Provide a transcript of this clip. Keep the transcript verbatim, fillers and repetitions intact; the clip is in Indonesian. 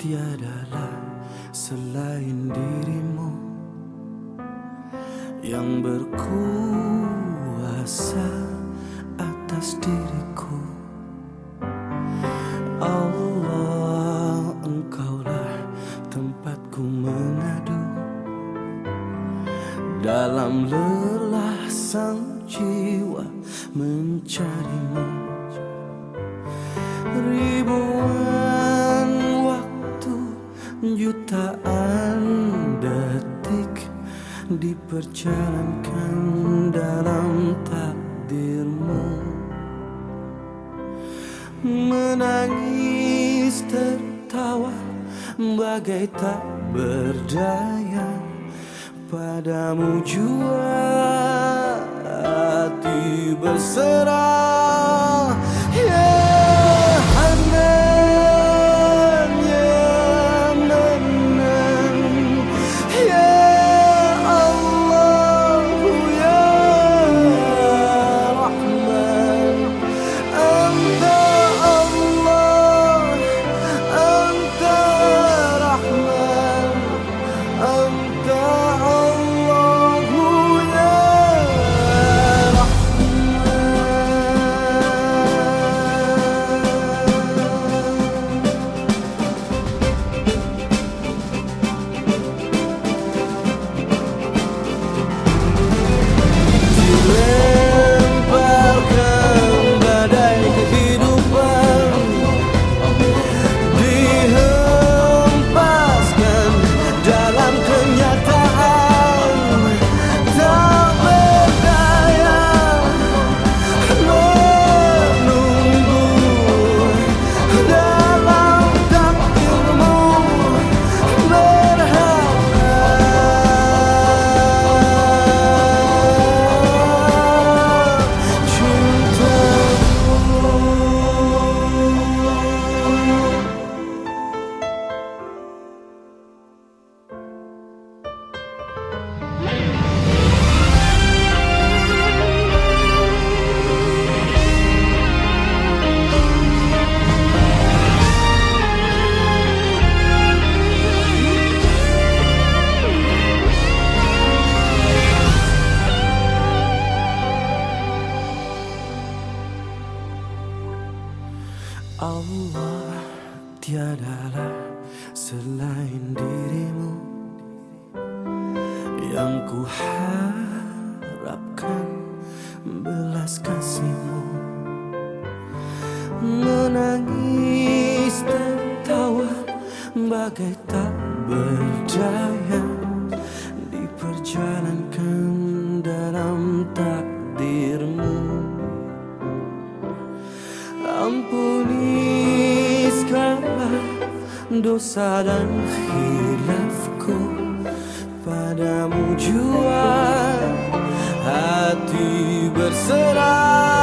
tiadalah selain dirimu yang berkuasa atas diriku. Allah, Engkaulah tempatku mengadu dalam lelah sang jiwa mencarimu. Ribuan waktu, jutaan detik diperjalankan dalam takdirmu. Menangis tertawa bagai tak berdaya, padamu jua hati berserah. Yeah. Allah, tiadalah selain dirimu yang ku harapkan belas kasihmu. Menangis tertawa bagai tak berdaya, diperjalankan dalam takdirmu. Ampuni segala dosa dan khilafku, padamu jua hati berserah.